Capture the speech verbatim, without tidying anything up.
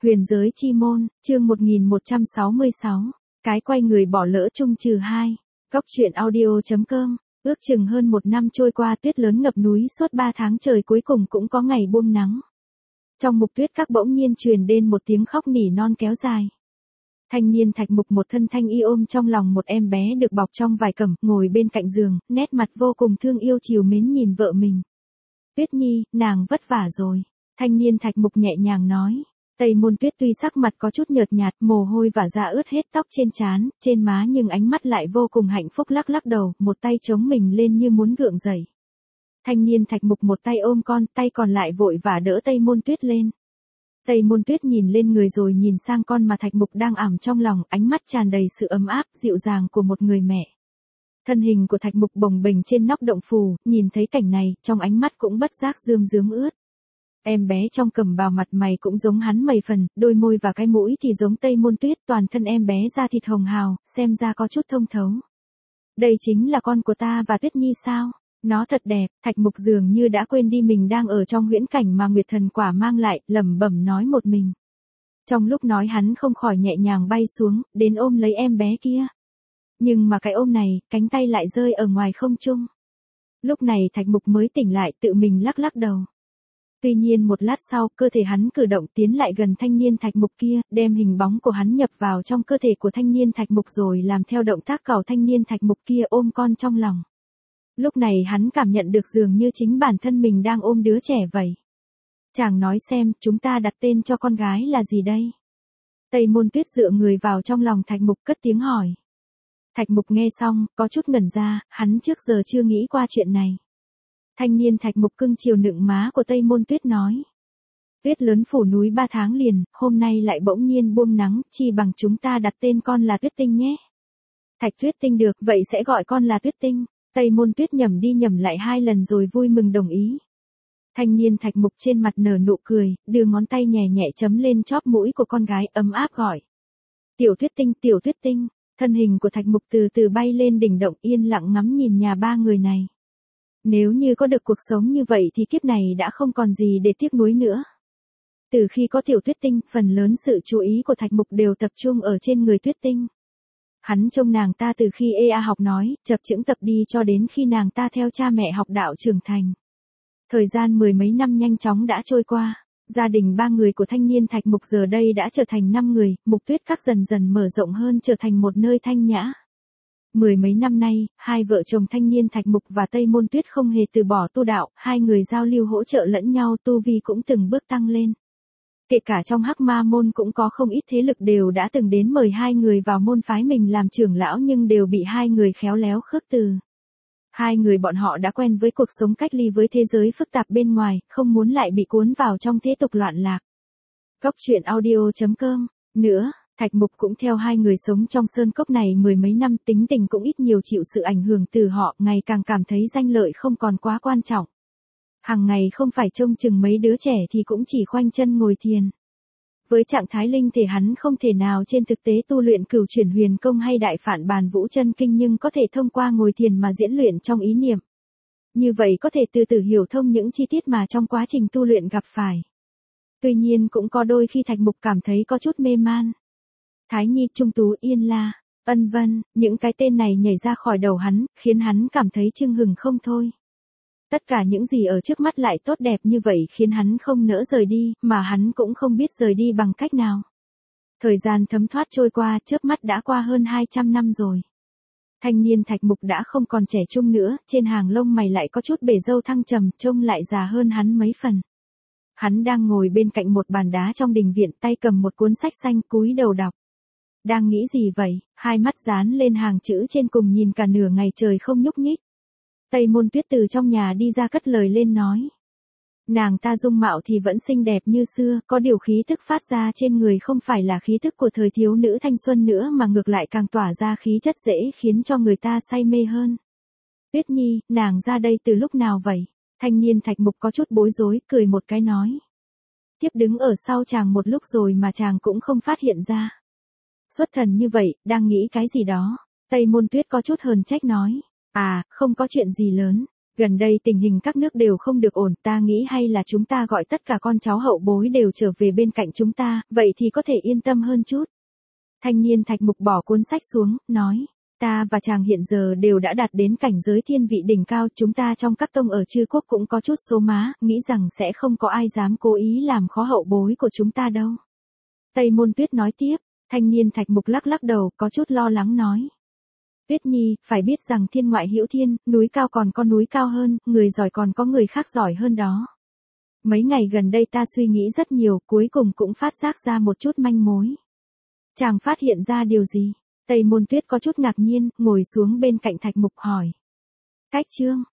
Huyền giới chi môn, chương một nghìn một trăm sáu mươi sáu. Cái quay người bỏ lỡ chung trừ hai. Góc truyện audio chấm com. Ước chừng hơn một năm trôi qua, tuyết lớn ngập núi suốt ba tháng trời, cuối cùng cũng có ngày buông nắng. Trong mục tuyết các bỗng nhiên truyền đến một tiếng khóc nỉ non kéo dài. Thanh niên Thạch Mục một thân thanh y ôm trong lòng một em bé được bọc trong vải cẩm, ngồi bên cạnh giường, nét mặt vô cùng thương yêu trìu mến nhìn vợ mình. Tuyết Nhi, nàng vất vả rồi. Thanh niên Thạch Mục nhẹ nhàng nói. Tây Môn Tuyết tuy sắc mặt có chút nhợt nhạt, mồ hôi và da ướt hết tóc trên trán, trên má, nhưng ánh mắt lại vô cùng hạnh phúc, lắc lắc đầu, một tay chống mình lên như muốn gượng dậy. Thanh niên Thạch Mục một tay ôm con, tay còn lại vội vã đỡ Tây Môn Tuyết lên. Tây Môn Tuyết nhìn lên người rồi nhìn sang con mà Thạch Mục đang ẵm trong lòng, ánh mắt tràn đầy sự ấm áp, dịu dàng của một người mẹ. Thân hình của Thạch Mục bồng bềnh trên nóc động phủ, nhìn thấy cảnh này, trong ánh mắt cũng bất giác rơm rớm ướt. Em bé trong cẩm bào mặt mày cũng giống hắn mấy phần, đôi môi và cái mũi thì giống Tây Môn Tuyết, toàn thân em bé da thịt hồng hào, xem ra có chút thông thấu. Đây chính là con của ta và Tuyết Nhi sao? Nó thật đẹp. Thạch Mục dường như đã quên đi mình đang ở trong huyễn cảnh mà Nguyệt Thần Quả mang lại, lẩm bẩm nói một mình. Trong lúc nói hắn không khỏi nhẹ nhàng bay xuống, đến ôm lấy em bé kia. Nhưng mà cái ôm này, cánh tay lại rơi ở ngoài không trung. Lúc này Thạch Mục mới tỉnh lại, tự mình lắc lắc đầu. Tuy nhiên một lát sau, cơ thể hắn cử động tiến lại gần thanh niên Thạch Mục kia, đem hình bóng của hắn nhập vào trong cơ thể của thanh niên Thạch Mục rồi làm theo động tác cào thanh niên Thạch Mục kia ôm con trong lòng. Lúc này hắn cảm nhận được dường như chính bản thân mình đang ôm đứa trẻ vậy. Chàng nói xem, chúng ta đặt tên cho con gái là gì đây? Tây Môn Tuyết dựa người vào trong lòng Thạch Mục cất tiếng hỏi. Thạch Mục nghe xong, có chút ngẩn ra, hắn trước giờ chưa nghĩ qua chuyện này. Thanh niên Thạch Mục cưng chiều nựng má của Tây Môn Tuyết nói. Tuyết lớn phủ núi ba tháng liền, hôm nay lại bỗng nhiên buông nắng, chi bằng chúng ta đặt tên con là Tuyết Tinh nhé. Thạch Tuyết Tinh được, vậy sẽ gọi con là Tuyết Tinh. Tây Môn Tuyết nhẩm đi nhẩm lại hai lần rồi vui mừng đồng ý. Thanh niên Thạch Mục trên mặt nở nụ cười, đưa ngón tay nhẹ nhẹ chấm lên chóp mũi của con gái, ấm áp gọi. Tiểu Tuyết Tinh, Tiểu Tuyết Tinh. Thân hình của Thạch Mục từ từ bay lên đỉnh động, yên lặng ngắm nhìn nhà ba người này. Nếu như có được cuộc sống như vậy thì kiếp này đã không còn gì để tiếc nuối nữa. Từ khi có Tiểu Tuyết Tinh, phần lớn sự chú ý của Thạch Mục đều tập trung ở trên người Tuyết Tinh. Hắn trông nàng ta từ khi ê a học nói, chập chững tập đi cho đến khi nàng ta theo cha mẹ học đạo trưởng thành. Thời gian mười mấy năm nhanh chóng đã trôi qua, gia đình ba người của thanh niên Thạch Mục giờ đây đã trở thành năm người, Mục Tuyết Các dần dần mở rộng hơn, trở thành một nơi thanh nhã. Mười mấy năm nay, hai vợ chồng thanh niên Thạch Mục và Tây Môn Tuyết không hề từ bỏ tu đạo, hai người giao lưu hỗ trợ lẫn nhau, tu vi cũng từng bước tăng lên. Kể cả trong Hắc Ma môn cũng có không ít thế lực đều đã từng đến mời hai người vào môn phái mình làm trưởng lão, nhưng đều bị hai người khéo léo khước từ. Hai người bọn họ đã quen với cuộc sống cách ly với thế giới phức tạp bên ngoài, không muốn lại bị cuốn vào trong thế tục loạn lạc. Góc truyện audio chấm com. Nữa, Thạch Mục cũng theo hai người sống trong sơn cốc này mười mấy năm, tính tình cũng ít nhiều chịu sự ảnh hưởng từ họ, ngày càng cảm thấy danh lợi không còn quá quan trọng. Hàng ngày không phải trông chừng mấy đứa trẻ thì cũng chỉ khoanh chân ngồi thiền. Với trạng thái linh thể hắn không thể nào trên thực tế tu luyện cửu chuyển huyền công hay đại phản bàn vũ chân kinh, nhưng có thể thông qua ngồi thiền mà diễn luyện trong ý niệm. Như vậy có thể từ từ hiểu thông những chi tiết mà trong quá trình tu luyện gặp phải. Tuy nhiên cũng có đôi khi Thạch Mục cảm thấy có chút mê man. Thái Nhi, Trung Tú, Yên La, Ân Vân, những cái tên này nhảy ra khỏi đầu hắn, khiến hắn cảm thấy chưng hừng không thôi. Tất cả những gì ở trước mắt lại tốt đẹp như vậy khiến hắn không nỡ rời đi, mà hắn cũng không biết rời đi bằng cách nào. Thời gian thấm thoát trôi qua, chớp mắt đã qua hơn hai trăm năm rồi. Thanh niên Thạch Mục đã không còn trẻ trung nữa, trên hàng lông mày lại có chút bể râu thăng trầm, trông lại già hơn hắn mấy phần. Hắn đang ngồi bên cạnh một bàn đá trong đình viện, tay cầm một cuốn sách xanh, cúi đầu đọc. Đang nghĩ gì vậy? Hai mắt dán lên hàng chữ trên cùng, nhìn cả nửa ngày trời không nhúc nhích. Tây Môn Tuyết từ trong nhà đi ra cất lời lên nói. Nàng ta dung mạo thì vẫn xinh đẹp như xưa, có điều khí thức phát ra trên người không phải là khí thức của thời thiếu nữ thanh xuân nữa, mà ngược lại càng tỏa ra khí chất dễ khiến cho người ta say mê hơn. Tuyết Nhi, nàng ra đây từ lúc nào vậy? Thanh niên Thạch Mục có chút bối rối, cười một cái nói. Tiếp đứng ở sau chàng một lúc rồi mà chàng cũng không phát hiện ra. Xuất thần như vậy, đang nghĩ cái gì đó. Tây Môn Tuyết có chút hờn trách nói. À, không có chuyện gì lớn. Gần đây tình hình các nước đều không được ổn, ta nghĩ hay là chúng ta gọi tất cả con cháu hậu bối đều trở về bên cạnh chúng ta, vậy thì có thể yên tâm hơn chút. Thanh niên Thạch Mục bỏ cuốn sách xuống, nói, ta và chàng hiện giờ đều đã đạt đến cảnh giới thiên vị đỉnh cao, chúng ta trong các tông ở chư quốc cũng có chút số má, nghĩ rằng sẽ không có ai dám cố ý làm khó hậu bối của chúng ta đâu. Tây Môn Tuyết nói tiếp, thanh niên Thạch Mục lắc lắc đầu, có chút lo lắng nói. Tuyết Nhi, phải biết rằng thiên ngoại hữu thiên, núi cao còn có núi cao hơn, người giỏi còn có người khác giỏi hơn đó. Mấy ngày gần đây ta suy nghĩ rất nhiều, cuối cùng cũng phát giác ra một chút manh mối. Chàng phát hiện ra điều gì? Tây Môn Tuyết có chút ngạc nhiên, ngồi xuống bên cạnh Thạch Mục hỏi. Cách chương,